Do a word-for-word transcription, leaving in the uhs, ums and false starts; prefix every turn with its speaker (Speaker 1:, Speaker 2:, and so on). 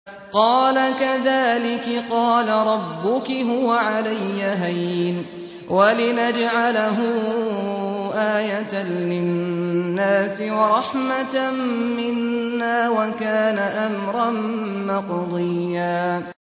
Speaker 1: قَالَ كَذَٰلِكِ قَالَ رَبُّكِ هُوَ عَلَيَّ هَيِّنٌ وَلِنَجْعَلَهُ آيَةً لِّلنَّاسِ وَرَحْمَةً مِّنَّا ۚ وَكَانَ أَمْرًا مَّقْضِيًّا